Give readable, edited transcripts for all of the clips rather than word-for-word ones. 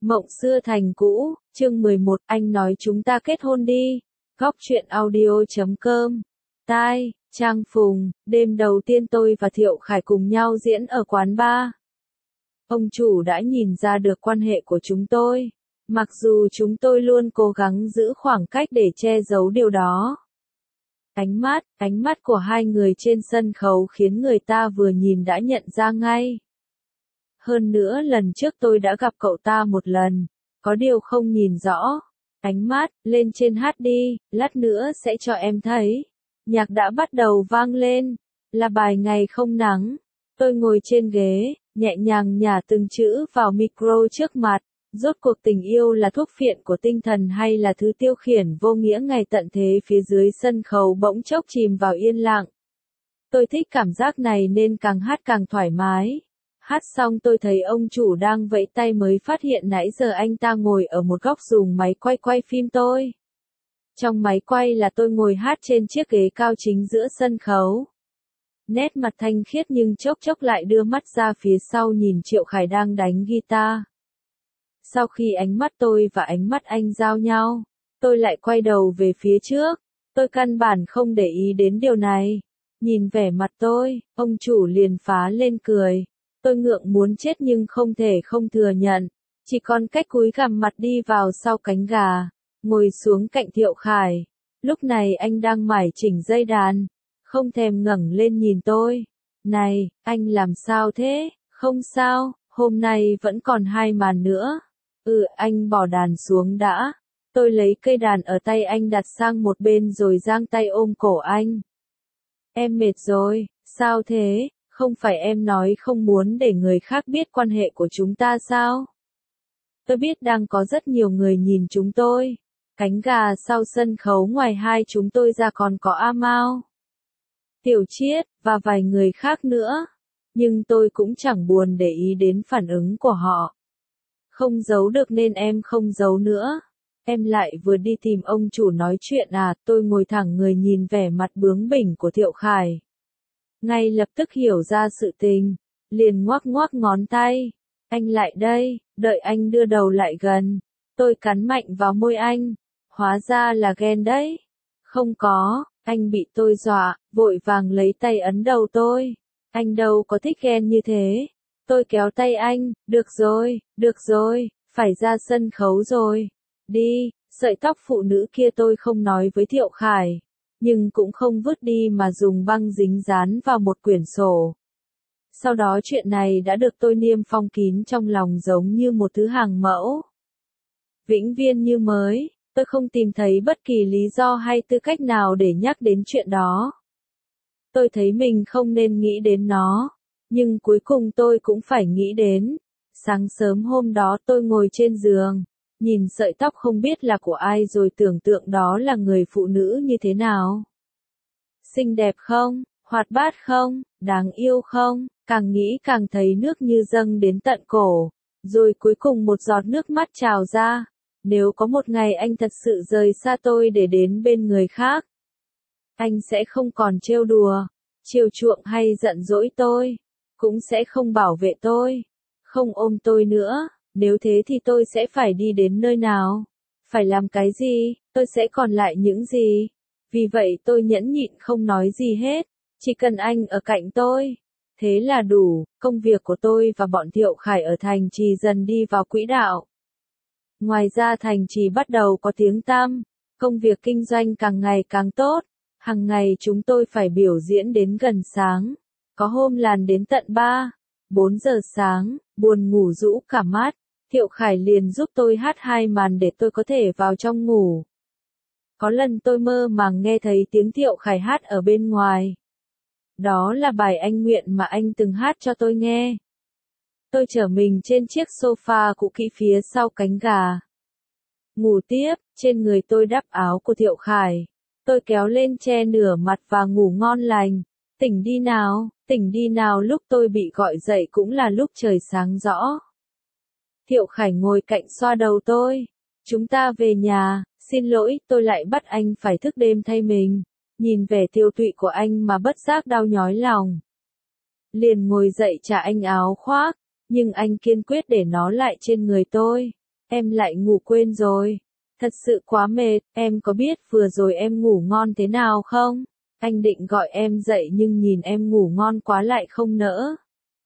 Mộng xưa thành cũ, chương 11, anh nói chúng ta kết hôn đi. Góc truyện audio.com. Tai, Trang Phùng, đêm đầu tiên tôi và Thiệu Khải cùng nhau diễn ở quán bar. Ông chủ đã nhìn ra được quan hệ của chúng tôi, mặc dù chúng tôi luôn cố gắng giữ khoảng cách để che giấu điều đó. Ánh mắt của hai người trên sân khấu khiến người ta vừa nhìn đã nhận ra ngay. Hơn nữa lần trước tôi đã gặp cậu ta một lần, có điều không nhìn rõ. Ánh mắt, lên trên hát đi, lát nữa sẽ cho em thấy. Nhạc đã bắt đầu vang lên, là bài Ngày Không Nắng. Tôi ngồi trên ghế, nhẹ nhàng nhả từng chữ vào micro trước mặt. Rốt cuộc tình yêu là thuốc phiện của tinh thần hay là thứ tiêu khiển vô nghĩa ngày tận thế? Phía dưới sân khấu bỗng chốc chìm vào yên lặng. Tôi thích cảm giác này nên càng hát càng thoải mái. Hát xong tôi thấy ông chủ đang vẫy tay mới phát hiện nãy giờ anh ta ngồi ở một góc dùng máy quay phim tôi. Trong máy quay là tôi ngồi hát trên chiếc ghế cao chính giữa sân khấu. Nét mặt thanh khiết nhưng chốc chốc lại đưa mắt ra phía sau nhìn Triệu Khải đang đánh guitar. Sau khi ánh mắt tôi và ánh mắt anh giao nhau, tôi lại quay đầu về phía trước. Tôi căn bản không để ý đến điều này. Nhìn vẻ mặt tôi, ông chủ liền phá lên cười. Tôi ngượng muốn chết nhưng không thể không thừa nhận. Chỉ còn cách cúi gằm mặt đi vào sau cánh gà, ngồi xuống cạnh Thiệu Khải. Lúc này anh đang mải chỉnh dây đàn, không thèm ngẩng lên nhìn tôi. Này, anh làm sao thế? Không sao, hôm nay vẫn còn 2 màn nữa. Anh bỏ đàn xuống đã. Tôi lấy cây đàn ở tay anh đặt sang một bên rồi giang tay ôm cổ anh. Em mệt rồi, sao thế? Không phải em nói không muốn để người khác biết quan hệ của chúng ta sao? Tôi biết đang có rất nhiều người nhìn chúng tôi. Cánh gà sau sân khấu ngoài hai chúng tôi ra còn có A Mao, Tiểu Chiết, và vài người khác nữa. Nhưng tôi cũng chẳng buồn để ý đến phản ứng của họ. Không giấu được nên em không giấu nữa. Em lại vừa đi tìm ông chủ nói chuyện à? Tôi ngồi thẳng người nhìn vẻ mặt bướng bỉnh của Thiệu Khải. Ngay lập tức hiểu ra sự tình, liền ngoắc ngoắc ngón tay. Anh lại đây, đợi anh đưa đầu lại gần. Tôi cắn mạnh vào môi anh. Hóa ra là ghen đấy. Không có, anh bị tôi dọa, vội vàng lấy tay ấn đầu tôi. Anh đâu có thích ghen như thế. Tôi kéo tay anh, được rồi, phải ra sân khấu rồi. Đi, sợi tóc phụ nữ kia tôi không nói với Thiệu Khải. Nhưng cũng không vứt đi mà dùng băng dính dán vào một quyển sổ. Sau đó chuyện này đã được tôi niêm phong kín trong lòng giống như một thứ hàng mẫu. Vĩnh viên như mới, tôi không tìm thấy bất kỳ lý do hay tư cách nào để nhắc đến chuyện đó. Tôi thấy mình không nên nghĩ đến nó, nhưng cuối cùng tôi cũng phải nghĩ đến. Sáng sớm hôm đó tôi ngồi trên giường, nhìn sợi tóc không biết là của ai rồi tưởng tượng đó là người phụ nữ như thế nào. Xinh đẹp không? Hoạt bát không? Đáng yêu không? Càng nghĩ càng thấy nước như dâng đến tận cổ. Rồi cuối cùng một giọt nước mắt trào ra. Nếu có một ngày anh thật sự rời xa tôi để đến bên người khác, anh sẽ không còn trêu đùa, chiều chuộng hay giận dỗi tôi. Cũng sẽ không bảo vệ tôi, không ôm tôi nữa. Nếu thế thì tôi sẽ phải đi đến nơi nào? Phải làm cái gì? Tôi sẽ còn lại những gì? Vì vậy tôi nhẫn nhịn không nói gì hết. Chỉ cần anh ở cạnh tôi. Thế là đủ. Công việc của tôi và bọn Thiệu Khải ở thành trì dần đi vào quỹ đạo. Ngoài ra thành trì bắt đầu có tiếng tăm. Công việc kinh doanh càng ngày càng tốt. Hàng ngày chúng tôi phải biểu diễn đến gần sáng. Có hôm làn đến tận 3-4 giờ sáng, buồn ngủ rũ cả mắt. Thiệu Khải liền giúp tôi hát 2 màn để tôi có thể vào trong ngủ. Có lần tôi mơ màng nghe thấy tiếng Thiệu Khải hát ở bên ngoài. Đó là bài Anh Nguyện mà anh từng hát cho tôi nghe. Tôi trở mình trên chiếc sofa cũ kỹ phía sau cánh gà. Ngủ tiếp, trên người tôi đắp áo của Thiệu Khải. Tôi kéo lên che nửa mặt và ngủ ngon lành. Tỉnh đi nào, lúc tôi bị gọi dậy cũng là lúc trời sáng rõ. Thiệu Khải ngồi cạnh xoa đầu tôi. Chúng ta về nhà, xin lỗi, tôi lại bắt anh phải thức đêm thay mình. Nhìn vẻ tiêu tụy của anh mà bất giác đau nhói lòng. Liền ngồi dậy trả anh áo khoác, nhưng anh kiên quyết để nó lại trên người tôi. em lại ngủ quên rồi. Thật sự quá mệt, em có biết vừa rồi em ngủ ngon thế nào không? Anh định gọi em dậy nhưng nhìn em ngủ ngon quá lại không nỡ.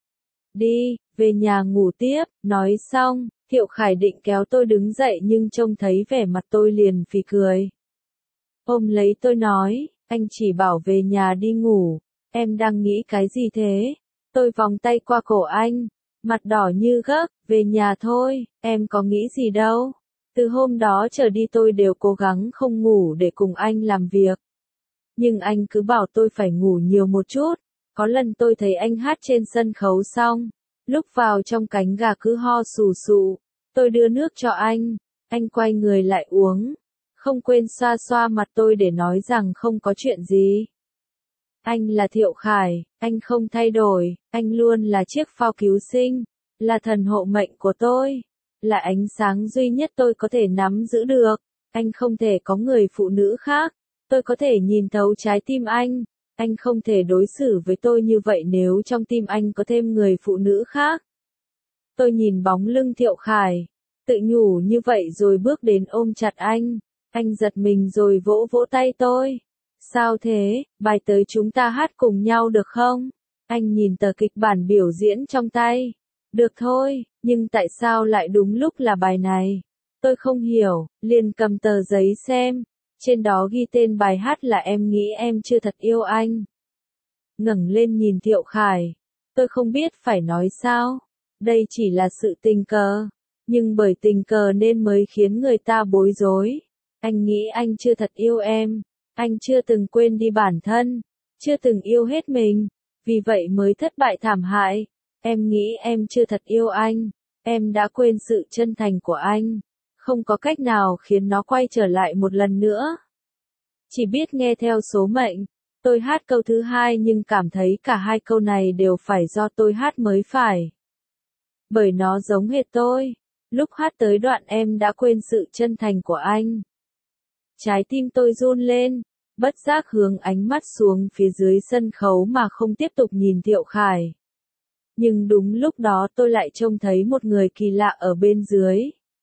Đi, về nhà ngủ tiếp, nói xong, Thiệu Khải định kéo tôi đứng dậy nhưng trông thấy vẻ mặt tôi liền phì cười. Ôm lấy tôi nói, anh chỉ bảo về nhà đi ngủ, em đang nghĩ cái gì thế? Tôi vòng tay qua cổ anh, mặt đỏ như gấc, về nhà thôi, em có nghĩ gì đâu. Từ hôm đó trở đi tôi đều cố gắng không ngủ để cùng anh làm việc. Nhưng anh cứ bảo tôi phải ngủ nhiều một chút. Có lần tôi thấy anh hát trên sân khấu xong, lúc vào trong cánh gà cứ ho sù sụ. Tôi đưa nước cho anh quay người lại uống. Không quên xoa xoa mặt tôi để nói rằng không có chuyện gì. Anh là Thiệu Khải, anh không thay đổi, anh luôn là chiếc phao cứu sinh, là thần hộ mệnh của tôi, là ánh sáng duy nhất tôi có thể nắm giữ được. Anh không thể có người phụ nữ khác, tôi có thể nhìn thấu trái tim anh không thể đối xử với tôi như vậy nếu trong tim anh có thêm người phụ nữ khác. Tôi nhìn bóng lưng Thiệu Khải, tự nhủ như vậy rồi bước đến ôm chặt anh giật mình rồi vỗ vỗ tay tôi. Sao thế, bài tới chúng ta hát cùng nhau được không? Anh nhìn tờ kịch bản biểu diễn trong tay. Được thôi, nhưng tại sao lại đúng lúc là bài này? Tôi không hiểu, liền cầm tờ giấy xem. Trên đó ghi tên bài hát là Em nghĩ em chưa thật yêu anh. Ngẩng lên nhìn Thiệu Khải. Tôi không biết phải nói sao. Đây chỉ là sự tình cờ. Nhưng bởi tình cờ nên mới khiến người ta bối rối. Anh nghĩ anh chưa thật yêu em. Anh chưa từng quên đi bản thân. Chưa từng yêu hết mình. Vì vậy mới thất bại thảm hại. Em nghĩ em chưa thật yêu anh. Em đã quên sự chân thành của anh. Không có cách nào khiến nó quay trở lại một lần nữa. Chỉ biết nghe theo số mệnh. Tôi hát câu thứ hai nhưng cảm thấy cả hai câu này đều phải do tôi hát mới phải. Bởi nó giống hệt tôi. Lúc hát tới đoạn em đã quên sự chân thành của anh. Trái tim tôi run lên, bất giác hướng ánh mắt xuống phía dưới sân khấu mà không tiếp tục nhìn Thiệu Khải. Nhưng đúng lúc đó tôi lại trông thấy một người kỳ lạ ở bên dưới.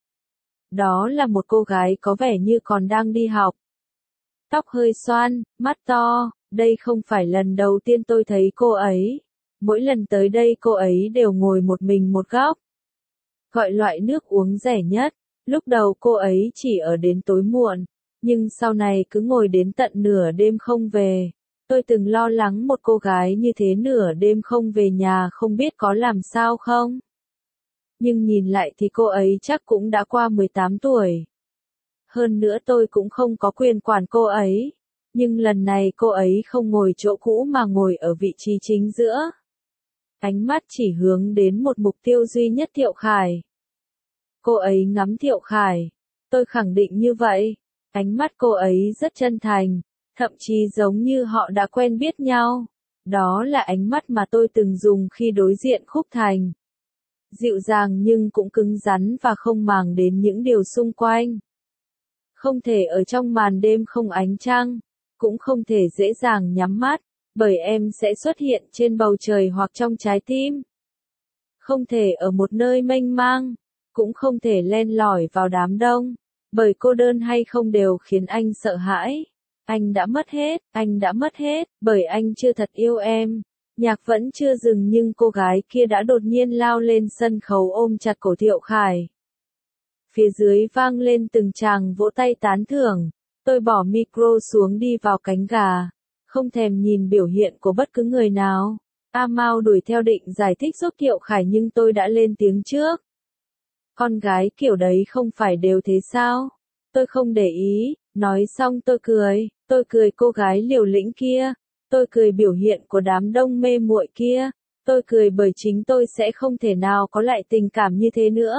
Đó là một cô gái có vẻ như còn đang đi học. Tóc hơi xoăn, mắt to, đây không phải lần đầu tiên tôi thấy cô ấy. Mỗi lần tới đây cô ấy đều ngồi một mình một góc. Gọi loại nước uống rẻ nhất, lúc đầu cô ấy chỉ ở đến tối muộn, nhưng sau này cứ ngồi đến tận nửa đêm không về. Tôi từng lo lắng một cô gái như thế nửa đêm không về nhà không biết có làm sao không. Nhưng nhìn lại thì cô ấy chắc cũng đã qua 18 tuổi. Hơn nữa tôi cũng không có quyền quản cô ấy. Nhưng lần này cô ấy không ngồi chỗ cũ mà ngồi ở vị trí chính giữa. Ánh mắt chỉ hướng đến một mục tiêu duy nhất Thiệu Khải. Cô ấy ngắm Thiệu Khải. Tôi khẳng định như vậy. Ánh mắt cô ấy rất chân thành, thậm chí giống như họ đã quen biết nhau. Đó là ánh mắt mà tôi từng dùng khi đối diện Khúc Thành. Dịu dàng nhưng cũng cứng rắn và không màng đến những điều xung quanh. Không thể ở trong màn đêm không ánh trăng, cũng không thể dễ dàng nhắm mắt, bởi em sẽ xuất hiện trên bầu trời hoặc trong trái tim. Không thể ở một nơi mênh mang, cũng không thể len lỏi vào đám đông, bởi cô đơn hay không đều khiến anh sợ hãi. Anh đã mất hết, bởi anh chưa thật yêu em. Nhạc vẫn chưa dừng nhưng cô gái kia đã đột nhiên lao lên sân khấu ôm chặt cổ Thiệu Khải. Phía dưới vang lên từng tràng vỗ tay tán thưởng. Tôi bỏ micro xuống đi vào cánh gà, không thèm nhìn biểu hiện của bất cứ người nào. A Mao đuổi theo định giải thích giúp Thiệu Khải nhưng tôi đã lên tiếng trước. Con gái kiểu đấy không phải đều thế sao? Tôi không để ý, nói xong tôi cười cô gái liều lĩnh kia, tôi cười biểu hiện của đám đông mê muội kia, tôi cười bởi chính tôi sẽ không thể nào có lại tình cảm như thế nữa.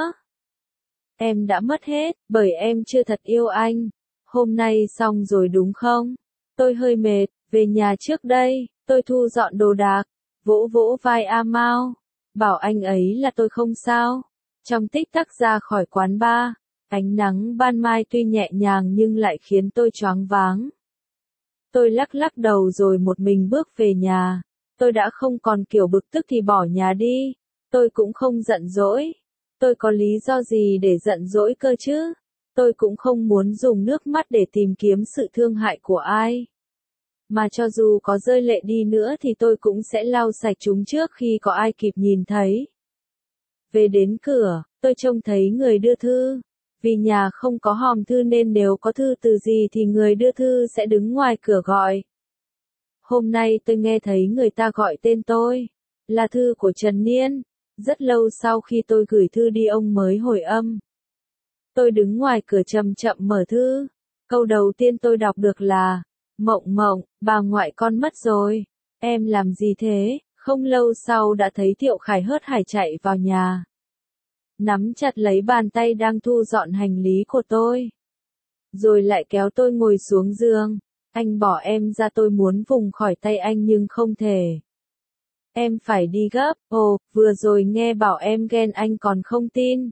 Em đã mất hết, bởi em chưa thật yêu anh. Hôm nay xong rồi đúng không? Tôi hơi mệt, về nhà trước đây, tôi thu dọn đồ đạc, vỗ vỗ vai A Mao, bảo anh ấy là tôi không sao. Trong tích tắc ra khỏi quán bar, ánh nắng ban mai tuy nhẹ nhàng nhưng lại khiến tôi choáng váng. Tôi lắc lắc đầu rồi một mình bước về nhà. Tôi đã không còn kiểu bực tức thì bỏ nhà đi. Tôi cũng không giận dỗi. Tôi có lý do gì để giận dỗi cơ chứ? Tôi cũng không muốn dùng nước mắt để tìm kiếm sự thương hại của ai. Mà cho dù có rơi lệ đi nữa thì tôi cũng sẽ lau sạch chúng trước khi có ai kịp nhìn thấy. Về đến cửa, tôi trông thấy người đưa thư. Vì nhà không có hòm thư nên nếu có thư từ gì thì người đưa thư sẽ đứng ngoài cửa gọi. Hôm nay tôi nghe thấy người ta gọi tên tôi. Là thư của Trần Niên. Rất lâu sau khi tôi gửi thư đi ông mới hồi âm. Tôi đứng ngoài cửa chậm chậm mở thư. Câu đầu tiên tôi đọc được là: Mộng Mộng, bà ngoại con mất rồi. Em làm gì thế? Không lâu sau đã thấy Thiệu Khải hớt hải chạy vào nhà. Nắm chặt lấy bàn tay đang thu dọn hành lý của tôi. Rồi lại kéo tôi ngồi xuống giường. Anh bỏ em ra, tôi muốn vùng khỏi tay anh nhưng không thể. Em phải đi gấp. Ồ, vừa rồi nghe bảo em ghen anh còn không tin.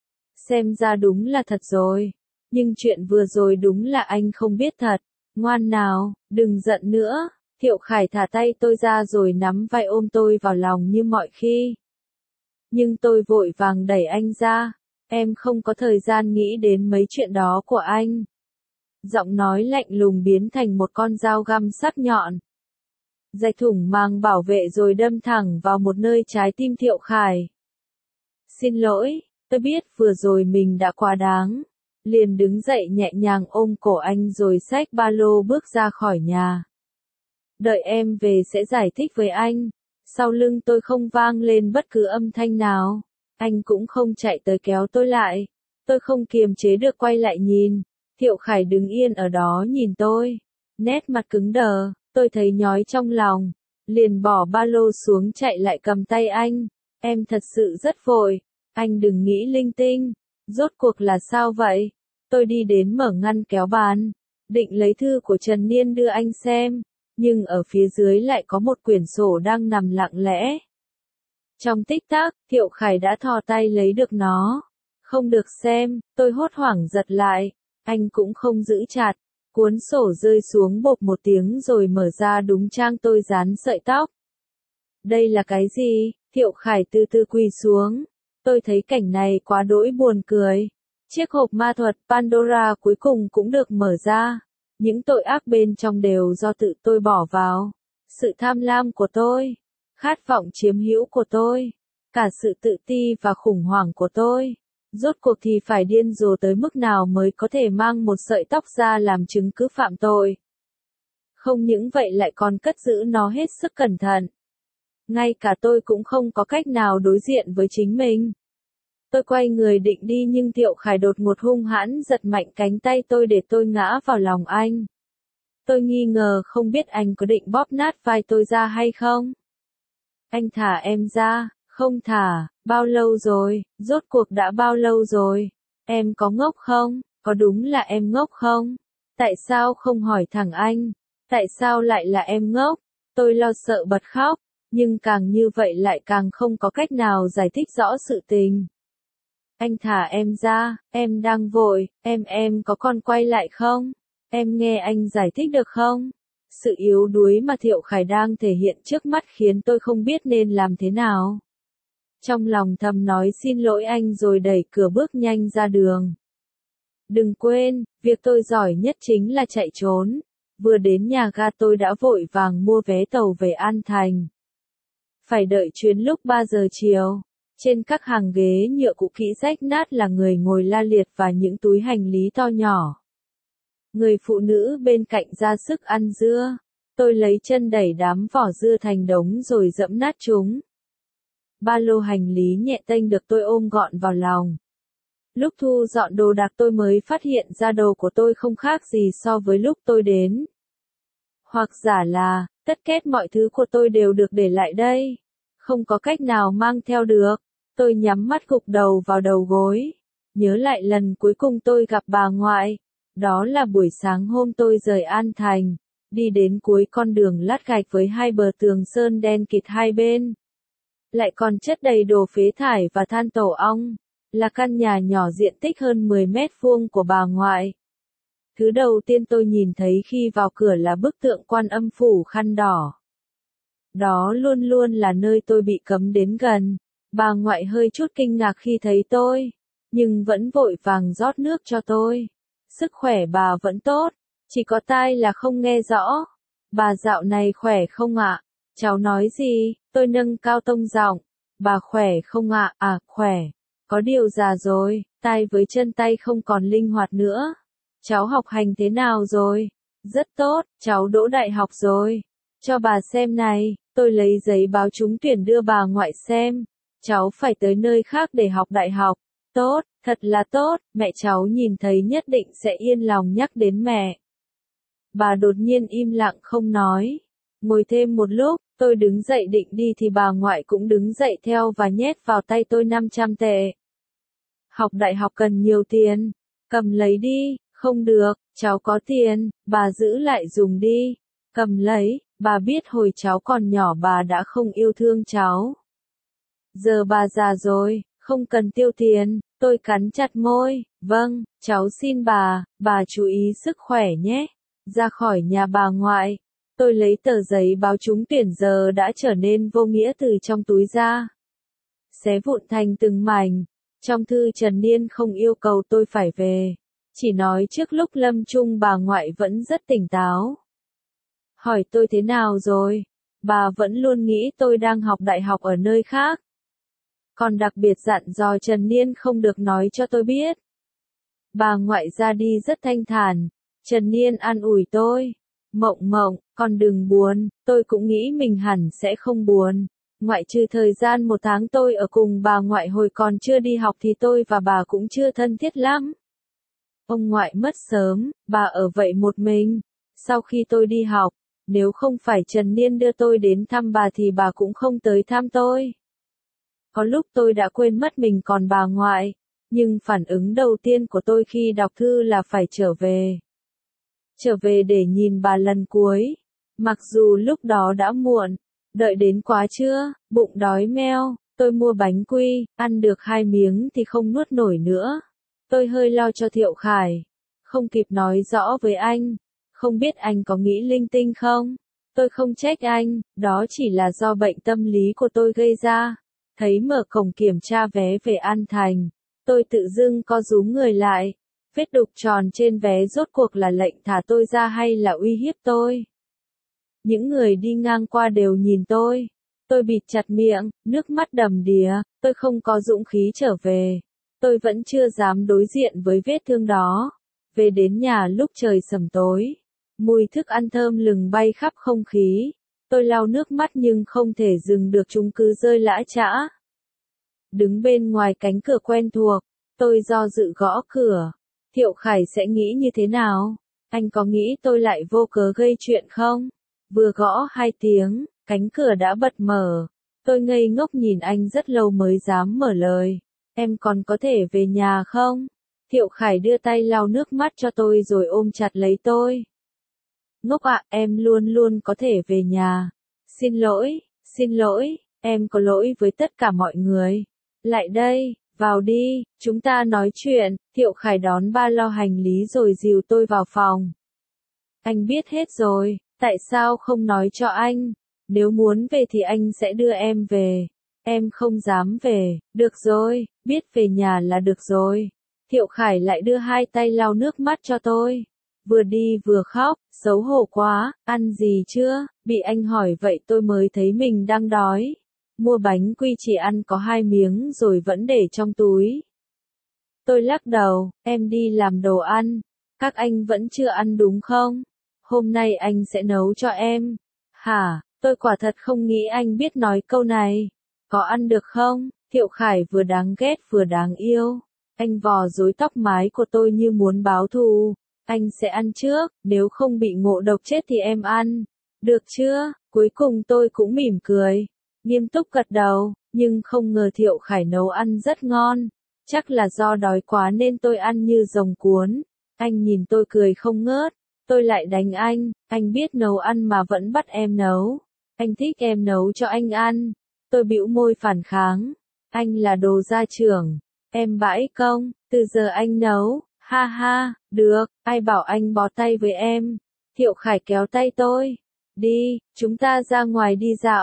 Xem ra đúng là thật rồi. Nhưng chuyện vừa rồi đúng là anh không biết thật. Ngoan nào, đừng giận nữa. Thiệu Khải thả tay tôi ra rồi nắm vai ôm tôi vào lòng như mọi khi. Nhưng tôi vội vàng đẩy anh ra. Em không có thời gian nghĩ đến mấy chuyện đó của anh. Giọng nói lạnh lùng biến thành một con dao găm sắc nhọn. Rạch thủng màng bảo vệ rồi đâm thẳng vào một nơi trái tim Thiệu Khải. Xin lỗi, tôi biết vừa rồi mình đã quá đáng. Liền đứng dậy nhẹ nhàng ôm cổ anh rồi xách ba lô bước ra khỏi nhà. Đợi em về sẽ giải thích với anh. Sau lưng tôi không vang lên bất cứ âm thanh nào. Anh cũng không chạy tới kéo tôi lại. Tôi không kiềm chế được quay lại nhìn. Thiệu Khải đứng yên ở đó nhìn tôi. Nét mặt cứng đờ, tôi thấy nhói trong lòng. Liền bỏ ba lô xuống chạy lại cầm tay anh. Em thật sự rất vội. Anh đừng nghĩ linh tinh. Rốt cuộc là sao vậy? Tôi đi đến mở ngăn kéo bàn. Định lấy thư của Trần Niên đưa anh xem. Nhưng ở phía dưới lại có một quyển sổ đang nằm lặng lẽ. Trong tích tắc, Thiệu Khải đã thò tay lấy được nó. Không được xem, tôi hốt hoảng giật lại. Anh cũng không giữ chặt. Cuốn sổ rơi xuống bộp một tiếng rồi mở ra đúng trang tôi dán sợi tóc. Đây là cái gì? Thiệu Khải từ từ quỳ xuống. Tôi thấy cảnh này quá đỗi buồn cười. Chiếc hộp ma thuật Pandora cuối cùng cũng được mở ra. Những tội ác bên trong đều do tự tôi bỏ vào. Sự tham lam của tôi. Khát vọng chiếm hữu của tôi. Cả sự tự ti và khủng hoảng của tôi. Rốt cuộc thì phải điên rồ tới mức nào mới có thể mang một sợi tóc ra làm chứng cứ phạm tội. Không những vậy lại còn cất giữ nó hết sức cẩn thận. Ngay cả tôi cũng không có cách nào đối diện với chính mình. Tôi quay người định đi nhưng Thiệu Khải đột ngột hung hãn giật mạnh cánh tay tôi để tôi ngã vào lòng anh. Tôi nghi ngờ không biết anh có định bóp nát vai tôi ra hay không. Anh thả em ra. Không thả. Bao lâu rồi? Rốt cuộc đã bao lâu rồi? Em có ngốc không? Có đúng là em ngốc không? Tại sao không hỏi thẳng anh? Tại sao lại là em ngốc? Tôi lo sợ bật khóc. Nhưng càng như vậy lại càng không có cách nào giải thích rõ sự tình. Anh thả em ra, em đang vội, em có còn quay lại không? Em nghe anh giải thích được không? Sự yếu đuối mà Thiệu Khải đang thể hiện trước mắt khiến tôi không biết nên làm thế nào. Trong lòng thầm nói xin lỗi anh rồi đẩy cửa bước nhanh ra đường. Đừng quên, việc tôi giỏi nhất chính là chạy trốn. Vừa đến nhà ga tôi đã vội vàng mua vé tàu về An Thành. Phải đợi chuyến lúc 3 giờ chiều. Trên các hàng ghế nhựa cũ kỹ rách nát là người ngồi la liệt và những túi hành lý to nhỏ. Người phụ nữ bên cạnh ra sức ăn dưa. Tôi lấy chân đẩy đám vỏ dưa thành đống rồi dẫm nát chúng. Ba lô hành lý nhẹ tênh được tôi ôm gọn vào lòng. Lúc thu dọn đồ đạc tôi mới phát hiện ra đồ của tôi không khác gì so với lúc tôi đến. Hoặc giả là, tất cả mọi thứ của tôi đều được để lại đây. Không có cách nào mang theo được. Tôi nhắm mắt gục đầu vào đầu gối. Nhớ lại lần cuối cùng tôi gặp bà ngoại. Đó là buổi sáng hôm tôi rời An Thành. Đi đến cuối con đường lát gạch với hai bờ tường sơn đen kịt hai bên. Lại còn chất đầy đồ phế thải và than tổ ong. Là căn nhà nhỏ diện tích hơn 10 mét vuông của bà ngoại. Thứ đầu tiên tôi nhìn thấy khi vào cửa là bức tượng Quan Âm phủ khăn đỏ. Đó luôn luôn là nơi tôi bị cấm đến gần. Bà ngoại hơi chút kinh ngạc khi thấy tôi, nhưng vẫn vội vàng rót nước cho tôi. Sức khỏe bà vẫn tốt, chỉ có tai là không nghe rõ. Bà dạo này khỏe không ạ? Cháu nói gì? Tôi nâng cao tông giọng. Bà khỏe không ạ? À, khỏe. Có điều già rồi, tai với chân tay không còn linh hoạt nữa. Cháu học hành thế nào rồi? Rất tốt, cháu đỗ đại học rồi. Cho bà xem này, tôi lấy giấy báo trúng tuyển đưa bà ngoại xem. Cháu phải tới nơi khác để học đại học. Tốt, thật là tốt, mẹ cháu nhìn thấy nhất định sẽ yên lòng nhắc đến mẹ. Bà đột nhiên im lặng không nói. Ngồi thêm một lúc, tôi đứng dậy định đi thì bà ngoại cũng đứng dậy theo và nhét vào tay tôi 500 tệ. Học đại học cần nhiều tiền, cầm lấy đi, không được, cháu có tiền, bà giữ lại dùng đi. Cầm lấy, bà biết hồi cháu còn nhỏ bà đã không yêu thương cháu. Giờ bà già rồi, không cần tiêu tiền, tôi cắn chặt môi, vâng, cháu xin bà chú ý sức khỏe nhé. Ra khỏi nhà bà ngoại, tôi lấy tờ giấy báo trúng tuyển giờ đã trở nên vô nghĩa từ trong túi ra. Xé vụn thành từng mảnh, trong thư Trần Niên không yêu cầu tôi phải về, chỉ nói trước lúc lâm chung bà ngoại vẫn rất tỉnh táo. Hỏi tôi thế nào rồi, bà vẫn luôn nghĩ tôi đang học đại học ở nơi khác. Còn đặc biệt dặn dò Trần Niên không được nói cho tôi biết. Bà ngoại ra đi rất thanh thản, Trần Niên an ủi tôi. Mộng, con đừng buồn, tôi cũng nghĩ mình hẳn sẽ không buồn. Ngoại trừ thời gian 1 tháng tôi ở cùng bà ngoại hồi còn chưa đi học thì tôi và bà cũng chưa thân thiết lắm. Ông ngoại mất sớm, bà ở vậy một mình. Sau khi tôi đi học, nếu không phải Trần Niên đưa tôi đến thăm bà thì bà cũng không tới thăm tôi. Có lúc tôi đã quên mất mình còn bà ngoại, nhưng phản ứng đầu tiên của tôi khi đọc thư là phải trở về. Trở về để nhìn bà lần cuối. Mặc dù lúc đó đã muộn, đợi đến quá trưa, bụng đói meo, tôi mua bánh quy, ăn được 2 miếng thì không nuốt nổi nữa. Tôi hơi lo cho Thiệu Khải, không kịp nói rõ với anh, không biết anh có nghĩ linh tinh không? Tôi không trách anh, đó chỉ là do bệnh tâm lý của tôi gây ra. Thấy mở cổng kiểm tra vé về An Thành, tôi tự dưng co rúm người lại. Vết đục tròn trên vé rốt cuộc là lệnh thả tôi ra hay là uy hiếp tôi? Những người đi ngang qua đều nhìn tôi. Tôi bịt chặt miệng, nước mắt đầm đìa, tôi không có dũng khí trở về. Tôi vẫn chưa dám đối diện với vết thương đó. Về đến nhà lúc trời sầm tối, mùi thức ăn thơm lừng bay khắp không khí. Tôi lau nước mắt nhưng không thể dừng được, chúng cứ rơi lã chã. Đứng bên ngoài cánh cửa quen thuộc, tôi do dự gõ cửa. Thiệu Khải sẽ nghĩ như thế nào? Anh có nghĩ tôi lại vô cớ gây chuyện không? Vừa gõ 2 tiếng, cánh cửa đã bật mở. Tôi ngây ngốc nhìn anh rất lâu mới dám mở lời. Em còn có thể về nhà không? Thiệu Khải đưa tay lau nước mắt cho tôi rồi ôm chặt lấy tôi. Ngốc ạ, em luôn luôn có thể về nhà. Xin lỗi, em có lỗi với tất cả mọi người. Lại đây, vào đi, chúng ta nói chuyện. Thiệu Khải đón ba lo hành lý rồi dìu tôi vào phòng. Anh biết hết rồi, tại sao không nói cho anh? Nếu muốn về thì anh sẽ đưa em về. Em không dám về, được rồi, biết về nhà là được rồi. Thiệu Khải lại đưa 2 tay lau nước mắt cho tôi. Vừa đi vừa khóc, xấu hổ quá, ăn gì chưa? Bị anh hỏi vậy tôi mới thấy mình đang đói. Mua bánh quy chỉ ăn có 2 miếng rồi vẫn để trong túi. Tôi lắc đầu, em đi làm đồ ăn. Các anh vẫn chưa ăn đúng không? Hôm nay anh sẽ nấu cho em. Hả, tôi quả thật không nghĩ anh biết nói câu này. Có ăn được không? Thiệu Khải vừa đáng ghét vừa đáng yêu. Anh vò rối tóc mái của tôi như muốn báo thù. Anh sẽ ăn trước, nếu không bị ngộ độc chết thì em ăn. Được chưa? Cuối cùng tôi cũng mỉm cười. Nghiêm túc gật đầu, nhưng không ngờ Thiệu Khải nấu ăn rất ngon. Chắc là do đói quá nên tôi ăn như rồng cuốn. Anh nhìn tôi cười không ngớt. Tôi lại đánh anh biết nấu ăn mà vẫn bắt em nấu. Anh thích em nấu cho anh ăn. Tôi bĩu môi phản kháng. Anh là đồ gia trưởng. Em bãi công, từ giờ anh nấu. Ha ha, được, ai bảo anh bó tay với em. Thiệu Khải kéo tay tôi. Đi, chúng ta ra ngoài đi dạo.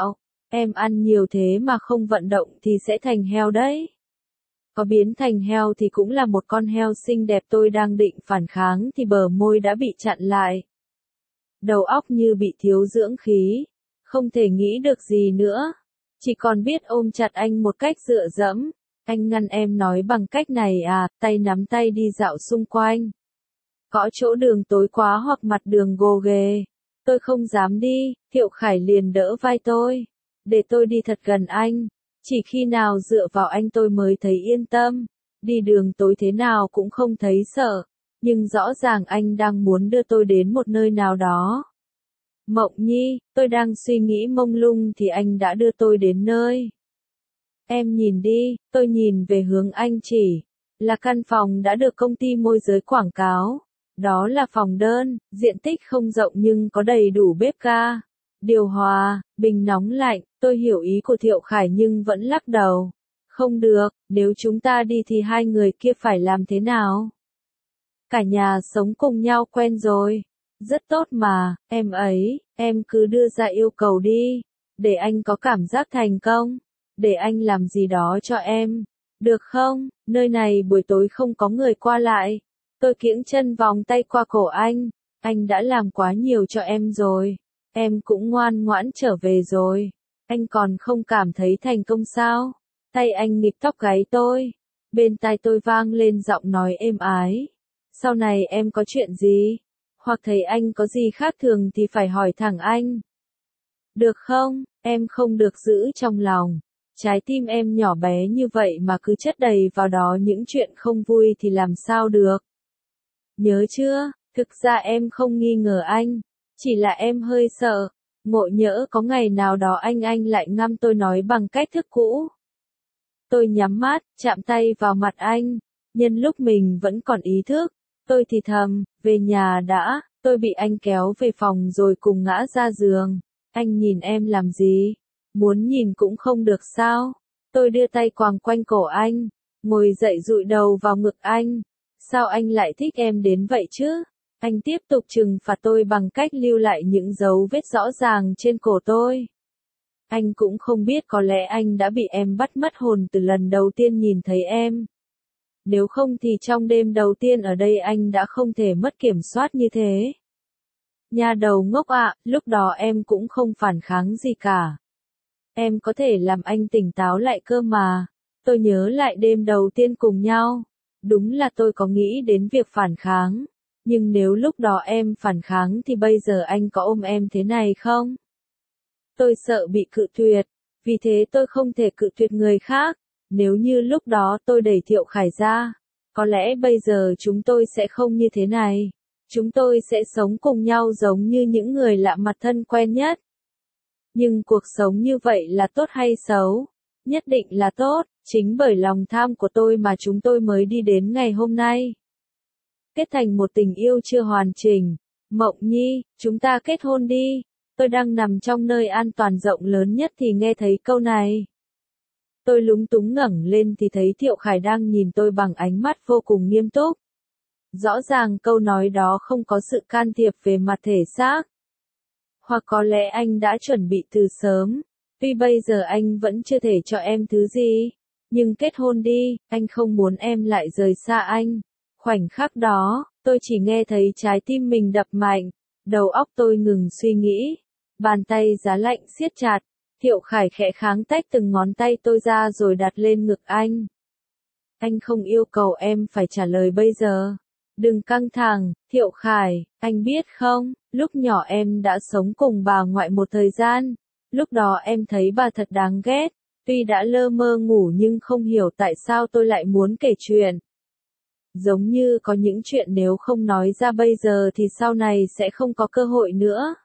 Em ăn nhiều thế mà không vận động thì sẽ thành heo đấy. Có biến thành heo thì cũng là một con heo xinh đẹp. Tôi đang định phản kháng thì bờ môi đã bị chặn lại. Đầu óc như bị thiếu dưỡng khí, không thể nghĩ được gì nữa. Chỉ còn biết ôm chặt anh một cách dựa dẫm. Anh ngăn em nói bằng cách này à, tay nắm tay đi dạo xung quanh. Có chỗ đường tối quá hoặc mặt đường gồ ghề. Tôi không dám đi, Thiệu Khải liền đỡ vai tôi. Để tôi đi thật gần anh. Chỉ khi nào dựa vào anh tôi mới thấy yên tâm. Đi đường tối thế nào cũng không thấy sợ. Nhưng rõ ràng anh đang muốn đưa tôi đến một nơi nào đó. Mộng Nhi, tôi đang suy nghĩ mông lung thì anh đã đưa tôi đến nơi. Em nhìn đi, tôi nhìn về hướng anh chỉ. Là căn phòng đã được công ty môi giới quảng cáo. Đó là phòng đơn, diện tích không rộng nhưng có đầy đủ bếp ga, điều hòa, bình nóng lạnh. Tôi hiểu ý của Thiệu Khải nhưng vẫn lắc đầu. Không được, nếu chúng ta đi thì hai người kia phải làm thế nào? Cả nhà sống cùng nhau quen rồi. Rất tốt mà, em ấy, em cứ đưa ra yêu cầu đi. Để anh có cảm giác thành công. Để anh làm gì đó cho em. Được không? Nơi này buổi tối không có người qua lại. Tôi kiễng chân vòng tay qua cổ anh. Anh đã làm quá nhiều cho em rồi. Em cũng ngoan ngoãn trở về rồi. Anh còn không cảm thấy thành công sao? Tay anh nghịch tóc gáy tôi. Bên tai tôi vang lên giọng nói êm ái. Sau này em có chuyện gì? Hoặc thấy anh có gì khác thường thì phải hỏi thẳng anh. Được không? Em không được giữ trong lòng. Trái tim em nhỏ bé như vậy mà cứ chất đầy vào đó những chuyện không vui thì làm sao được. Nhớ chưa? Thực ra em không nghi ngờ anh. Chỉ là em hơi sợ. Ngộ nhỡ có ngày nào đó anh lại ngăm tôi nói bằng cách thức cũ. Tôi nhắm mắt, chạm tay vào mặt anh. Nhân lúc mình vẫn còn ý thức. Tôi thì thầm, về nhà đã. Tôi bị anh kéo về phòng rồi cùng ngã ra giường. Anh nhìn em làm gì? Muốn nhìn cũng không được sao? Tôi đưa tay quàng quanh cổ anh. Ngồi dậy dụi đầu vào ngực anh. Sao anh lại thích em đến vậy chứ? Anh tiếp tục trừng phạt tôi bằng cách lưu lại những dấu vết rõ ràng trên cổ tôi. Anh cũng không biết có lẽ anh đã bị em bắt mất hồn từ lần đầu tiên nhìn thấy em. Nếu không thì trong đêm đầu tiên ở đây anh đã không thể mất kiểm soát như thế. Nha đầu ngốc ạ, lúc đó em cũng không phản kháng gì cả. Em có thể làm anh tỉnh táo lại cơ mà. Tôi nhớ lại đêm đầu tiên cùng nhau. Đúng là tôi có nghĩ đến việc phản kháng. Nhưng nếu lúc đó em phản kháng thì bây giờ anh có ôm em thế này không? Tôi sợ bị cự tuyệt. Vì thế tôi không thể cự tuyệt người khác. Nếu như lúc đó tôi đẩy Thiệu Khải ra, có lẽ bây giờ chúng tôi sẽ không như thế này. Chúng tôi sẽ sống cùng nhau giống như những người lạ mặt thân quen nhất. Nhưng cuộc sống như vậy là tốt hay xấu? Nhất định là tốt, chính bởi lòng tham của tôi mà chúng tôi mới đi đến ngày hôm nay. Kết thành một tình yêu chưa hoàn chỉnh. Mộng Nhi, chúng ta kết hôn đi. Tôi đang nằm trong nơi an toàn rộng lớn nhất thì nghe thấy câu này. Tôi lúng túng ngẩng lên thì thấy Thiệu Khải đang nhìn tôi bằng ánh mắt vô cùng nghiêm túc. Rõ ràng câu nói đó không có sự can thiệp về mặt thể xác. Hoặc có lẽ anh đã chuẩn bị từ sớm. Tuy bây giờ anh vẫn chưa thể cho em thứ gì. Nhưng kết hôn đi, anh không muốn em lại rời xa anh. Khoảnh khắc đó, tôi chỉ nghe thấy trái tim mình đập mạnh. Đầu óc tôi ngừng suy nghĩ. Bàn tay giá lạnh siết chặt. Thiệu Khải khẽ kháng tách từng ngón tay tôi ra rồi đặt lên ngực anh. Anh không yêu cầu em phải trả lời bây giờ. Đừng căng thẳng, Thiệu Khải, anh biết không, lúc nhỏ em đã sống cùng bà ngoại một thời gian. Lúc đó em thấy bà thật đáng ghét. Tuy đã lơ mơ ngủ nhưng không hiểu tại sao tôi lại muốn kể chuyện. Giống như có những chuyện nếu không nói ra bây giờ thì sau này sẽ không có cơ hội nữa.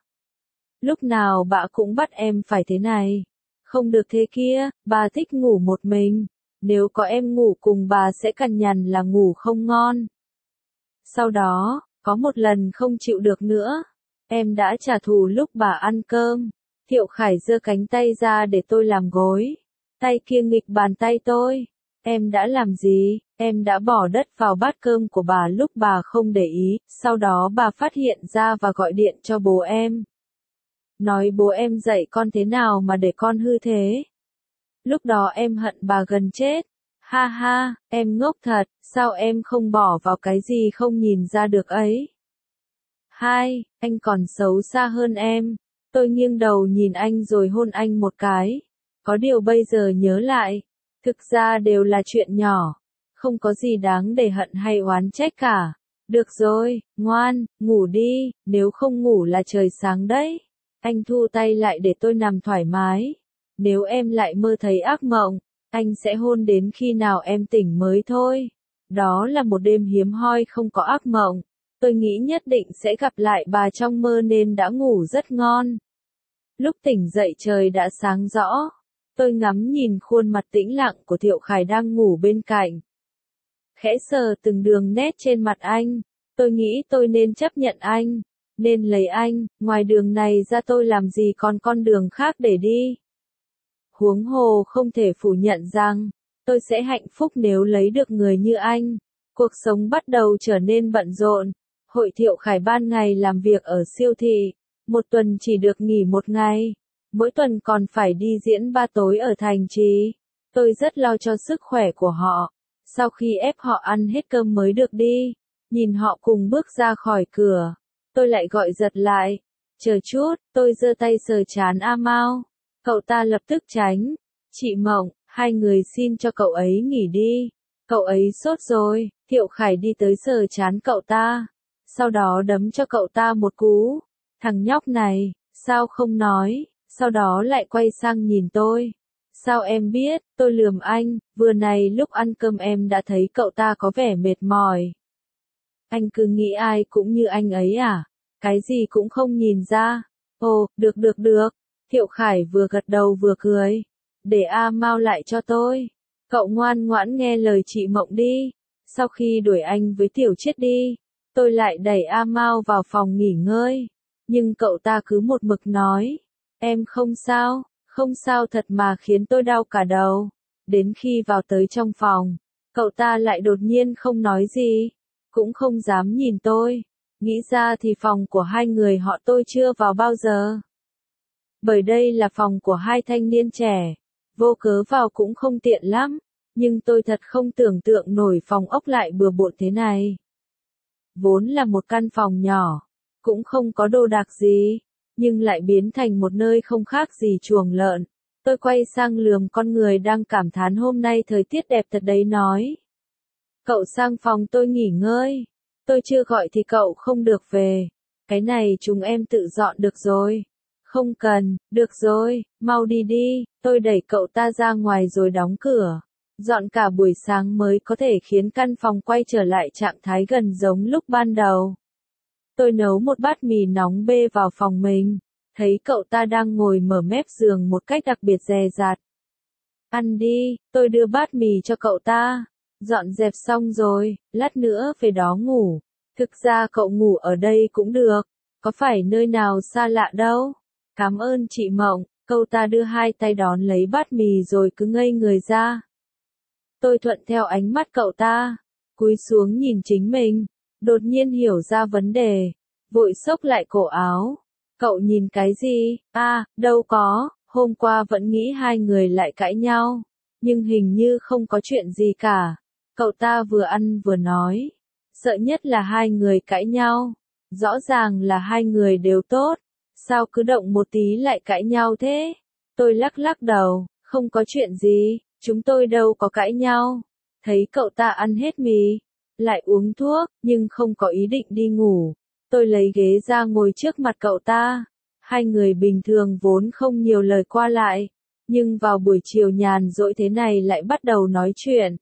Lúc nào bà cũng bắt em phải thế này. Không được thế kia, bà thích ngủ một mình. Nếu có em ngủ cùng bà sẽ cằn nhằn là ngủ không ngon. Sau đó, có một lần không chịu được nữa. Em đã trả thù lúc bà ăn cơm. Thiệu Khải giơ cánh tay ra để tôi làm gối. Tay kia nghịch bàn tay tôi. Em đã làm gì? Em đã bỏ đất vào bát cơm của bà lúc bà không để ý. Sau đó bà phát hiện ra và gọi điện cho bố em. nói bố em dạy con thế nào mà để con hư thế. Lúc đó em hận bà gần chết. Ha ha, em ngốc thật, sao em không bỏ vào cái gì không nhìn ra được ấy. Hai, anh còn xấu xa hơn em. Tôi nghiêng đầu nhìn anh rồi hôn anh một cái. Có điều bây giờ nhớ lại, thực ra đều là chuyện nhỏ, không có gì đáng để hận hay oán trách cả. Được rồi, ngoan, ngủ đi, nếu không ngủ là trời sáng đấy. Anh thu tay lại để tôi nằm thoải mái. Nếu em lại mơ thấy ác mộng, anh sẽ hôn đến khi nào em tỉnh mới thôi. Đó là một đêm hiếm hoi không có ác mộng. Tôi nghĩ nhất định sẽ gặp lại bà trong mơ nên đã ngủ rất ngon. Lúc tỉnh dậy trời đã sáng rõ. Tôi ngắm nhìn khuôn mặt tĩnh lặng của Thiệu Khải đang ngủ bên cạnh. Khẽ sờ từng đường nét trên mặt anh. Tôi nghĩ tôi nên chấp nhận anh. Nên lấy anh, ngoài đường này ra tôi làm gì còn con đường khác để đi. Huống hồ không thể phủ nhận rằng, tôi sẽ hạnh phúc nếu lấy được người như anh. Cuộc sống bắt đầu trở nên bận rộn. Hội Thiệu Khải ban ngày làm việc ở siêu thị, một tuần chỉ được nghỉ một ngày. Mỗi tuần còn phải đi diễn 3 tối ở thành trì. Tôi rất lo cho sức khỏe của họ. Sau khi ép họ ăn hết cơm mới được đi, nhìn họ cùng bước ra khỏi cửa, tôi lại gọi giật lại. Chờ chút, tôi giơ tay sờ trán A Mao. Cậu ta lập tức tránh. Chị Mộng, hai người xin cho cậu ấy nghỉ đi. Cậu ấy sốt rồi. Thiệu Khải đi tới sờ trán cậu ta. Sau đó đấm cho cậu ta một cú. Thằng nhóc này, sao không nói, sau đó lại quay sang nhìn tôi. Sao em biết, tôi lườm anh, vừa này lúc ăn cơm em đã thấy cậu ta có vẻ mệt mỏi. Anh cứ nghĩ ai cũng như anh ấy à? Cái gì cũng không nhìn ra. Ồ, được. Thiệu Khải vừa gật đầu vừa cười. Để A Mao lại cho tôi. Cậu ngoan ngoãn nghe lời chị Mộng đi. Sau khi đuổi anh với Tiểu Chiết đi, tôi lại đẩy A Mao vào phòng nghỉ ngơi. Nhưng cậu ta cứ một mực nói. Em không sao thật mà khiến tôi đau cả đầu. Đến khi vào tới trong phòng, cậu ta lại đột nhiên không nói gì. Cũng không dám nhìn tôi. Nghĩ ra thì phòng của hai người họ tôi chưa vào bao giờ. Bởi đây là phòng của hai thanh niên trẻ. Vô cớ vào cũng không tiện lắm. Nhưng tôi thật không tưởng tượng nổi phòng ốc lại bừa bộn thế này. Vốn là một căn phòng nhỏ, cũng không có đồ đạc gì, nhưng lại biến thành một nơi không khác gì chuồng lợn. Tôi quay sang lườm con người đang cảm thán hôm nay thời tiết đẹp thật đấy nói. Cậu sang phòng tôi nghỉ ngơi. Tôi chưa gọi thì cậu không được về. Cái này chúng em tự dọn được rồi. Không cần, được rồi, mau đi đi. Tôi đẩy cậu ta ra ngoài rồi đóng cửa. Dọn cả buổi sáng mới có thể khiến căn phòng quay trở lại trạng thái gần giống lúc ban đầu. Tôi nấu một bát mì nóng bê vào phòng mình. Thấy cậu ta đang ngồi mở mép giường một cách đặc biệt dè dặt. Ăn đi, tôi đưa bát mì cho cậu ta. Dọn dẹp xong rồi, lát nữa về đó ngủ. Thực ra cậu ngủ ở đây cũng được, có phải nơi nào xa lạ đâu. Cảm ơn chị Mộng, cậu ta đưa hai tay đón lấy bát mì rồi cứ ngây người ra. Tôi thuận theo ánh mắt cậu ta, cúi xuống nhìn chính mình, đột nhiên hiểu ra vấn đề, vội xốc lại cổ áo. Cậu nhìn cái gì? Đâu có, hôm qua vẫn nghĩ hai người lại cãi nhau, nhưng hình như không có chuyện gì cả. Cậu ta vừa ăn vừa nói, sợ nhất là hai người cãi nhau, rõ ràng là hai người đều tốt, sao cứ động một tí lại cãi nhau thế? Tôi lắc đầu, không có chuyện gì, chúng tôi đâu có cãi nhau. Thấy cậu ta ăn hết mì, lại uống thuốc, nhưng không có ý định đi ngủ. Tôi lấy ghế ra ngồi trước mặt cậu ta. Hai người bình thường vốn không nhiều lời qua lại, nhưng vào buổi chiều nhàn rỗi thế này lại bắt đầu nói chuyện.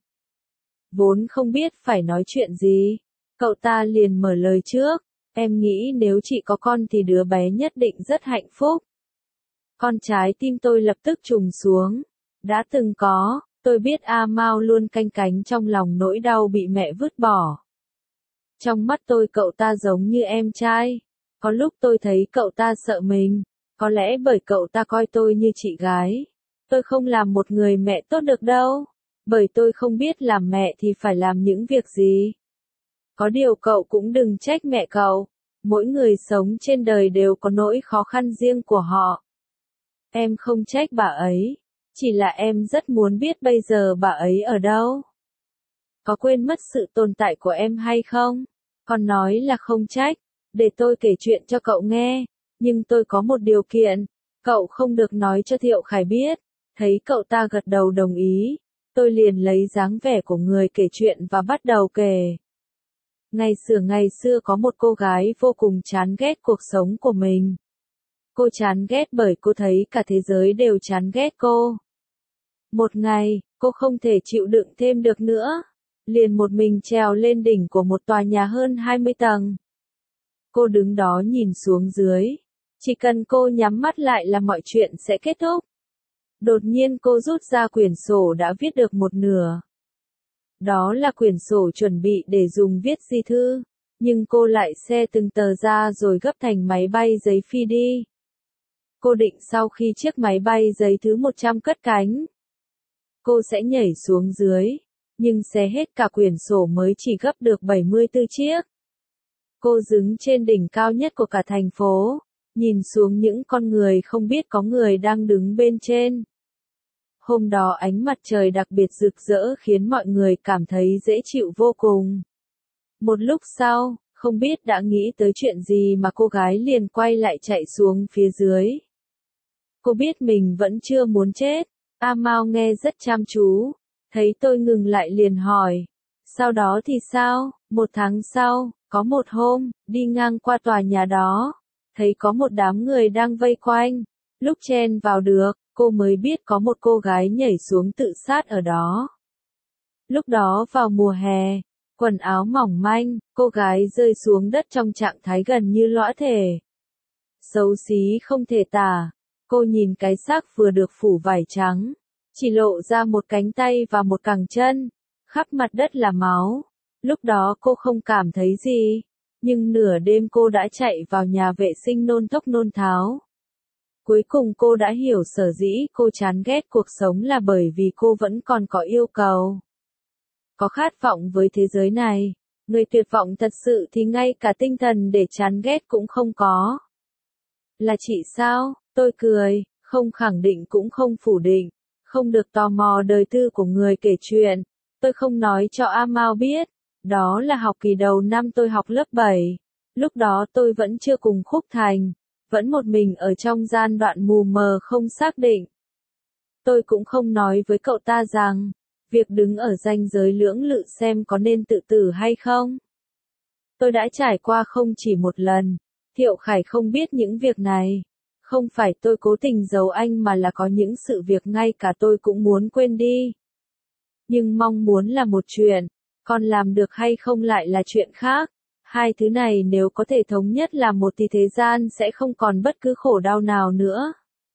Vốn không biết phải nói chuyện gì, cậu ta liền mở lời trước. Em nghĩ nếu chị có con thì đứa bé nhất định rất hạnh phúc. Con trái tim tôi lập tức trùng xuống. Đã từng có, tôi biết A Mao luôn canh cánh trong lòng nỗi đau bị mẹ vứt bỏ. Trong mắt tôi cậu ta giống như em trai. Có lúc tôi thấy cậu ta sợ mình, có lẽ bởi cậu ta coi tôi như chị gái. Tôi không làm một người mẹ tốt được đâu, bởi tôi không biết làm mẹ thì phải làm những việc gì. Có điều cậu cũng đừng trách mẹ cậu, Mỗi người sống trên đời đều có nỗi khó khăn riêng của họ. Em không trách bà ấy, chỉ là em rất muốn biết bây giờ bà ấy ở đâu. Có quên mất sự tồn tại của em hay không? Con nói là không trách, để tôi kể chuyện cho cậu nghe, nhưng tôi có một điều kiện, cậu không được nói cho Thiệu Khải biết. Thấy cậu ta gật đầu đồng ý, tôi liền lấy dáng vẻ của người kể chuyện và bắt đầu kể. Ngày xưa có một cô gái vô cùng chán ghét cuộc sống của mình. Cô chán ghét bởi cô thấy cả thế giới đều chán ghét cô. Một ngày, cô không thể chịu đựng thêm được nữa, liền một mình trèo lên đỉnh của một tòa nhà hơn 20 tầng. Cô đứng đó nhìn xuống dưới, chỉ cần cô nhắm mắt lại là mọi chuyện sẽ kết thúc. Đột nhiên cô rút ra quyển sổ đã viết được một nửa. Đó là quyển sổ chuẩn bị để dùng viết di thư, nhưng cô lại xe từng tờ ra rồi gấp thành máy bay giấy phi đi. Cô định sau khi chiếc máy bay giấy thứ 100 cất cánh, cô sẽ nhảy xuống dưới, nhưng xé hết cả quyển sổ mới chỉ gấp được 74 chiếc. Cô đứng trên đỉnh cao nhất của cả thành phố, nhìn xuống những con người không biết có người đang đứng bên trên. Hôm đó ánh mặt trời đặc biệt rực rỡ khiến mọi người cảm thấy dễ chịu vô cùng. Một lúc sau, không biết đã nghĩ tới chuyện gì mà cô gái liền quay lại chạy xuống phía dưới. Cô biết mình vẫn chưa muốn chết. A Mao nghe rất chăm chú, thấy tôi ngừng lại liền hỏi. Sau đó thì sao? 1 tháng sau, có một hôm, đi ngang qua tòa nhà đó, thấy có một đám người đang vây quanh. Lúc chen vào được, cô mới biết có một cô gái nhảy xuống tự sát ở đó. Lúc đó vào mùa hè, quần áo mỏng manh, cô gái rơi xuống đất trong trạng thái gần như lõa thể. Xấu xí không thể tả, cô nhìn cái xác vừa được phủ vải trắng, chỉ lộ ra một cánh tay và một cẳng chân, khắp mặt đất là máu. Lúc đó cô không cảm thấy gì, nhưng nửa đêm cô đã chạy vào nhà vệ sinh nôn thốc nôn tháo. Cuối cùng cô đã hiểu sở dĩ cô chán ghét cuộc sống là bởi vì cô vẫn còn có yêu cầu. Có khát vọng với thế giới này, người tuyệt vọng thật sự thì ngay cả tinh thần để chán ghét cũng không có. Là chị sao? Tôi cười, không khẳng định cũng không phủ định, không được tò mò đời tư của người kể chuyện. Tôi không nói cho A Mao biết, đó là học kỳ đầu năm tôi học lớp 7. Lúc đó tôi vẫn chưa cùng Khúc Thành, vẫn một mình ở trong gian đoạn mù mờ không xác định. Tôi cũng không nói với cậu ta rằng, việc đứng ở ranh giới lưỡng lự xem có nên tự tử hay không. Tôi đã trải qua không chỉ một lần, Thiệu Khải không biết những việc này. Không phải tôi cố tình giấu anh mà là có những sự việc ngay cả tôi cũng muốn quên đi. Nhưng mong muốn là một chuyện, còn làm được hay không lại là chuyện khác. Hai thứ này nếu có thể thống nhất là một thì thế gian sẽ không còn bất cứ khổ đau nào nữa.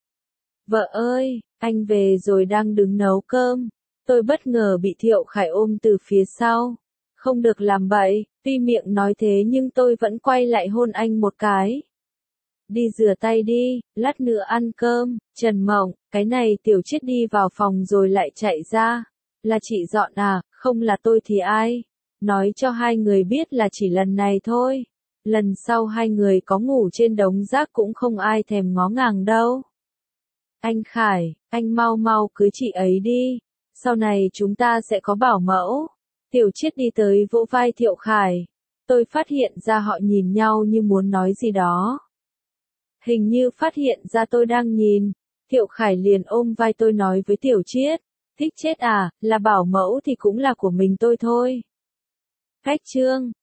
Vợ ơi, anh về rồi đang đứng nấu cơm. Tôi bất ngờ bị Thiệu Khải ôm từ phía sau. Không được làm bậy, tuy miệng nói thế nhưng tôi vẫn quay lại hôn anh một cái. Đi rửa tay đi, lát nữa ăn cơm. Trần Mộng, cái này Tiểu Chiết đi vào phòng rồi lại chạy ra. Là chị dọn à, không là tôi thì ai? Nói cho hai người biết là chỉ lần này thôi. Lần sau hai người có ngủ trên đống rác cũng không ai thèm ngó ngàng đâu. Anh Khải, anh mau mau cưới chị ấy đi. Sau này chúng ta sẽ có bảo mẫu. Tiểu Chiết đi tới vỗ vai Thiệu Khải. Tôi phát hiện ra họ nhìn nhau như muốn nói gì đó. Hình như phát hiện ra tôi đang nhìn. Thiệu Khải liền ôm vai tôi nói với Tiểu Chiết. Thích chết à, là bảo mẫu thì cũng là của mình tôi thôi. Khách trương.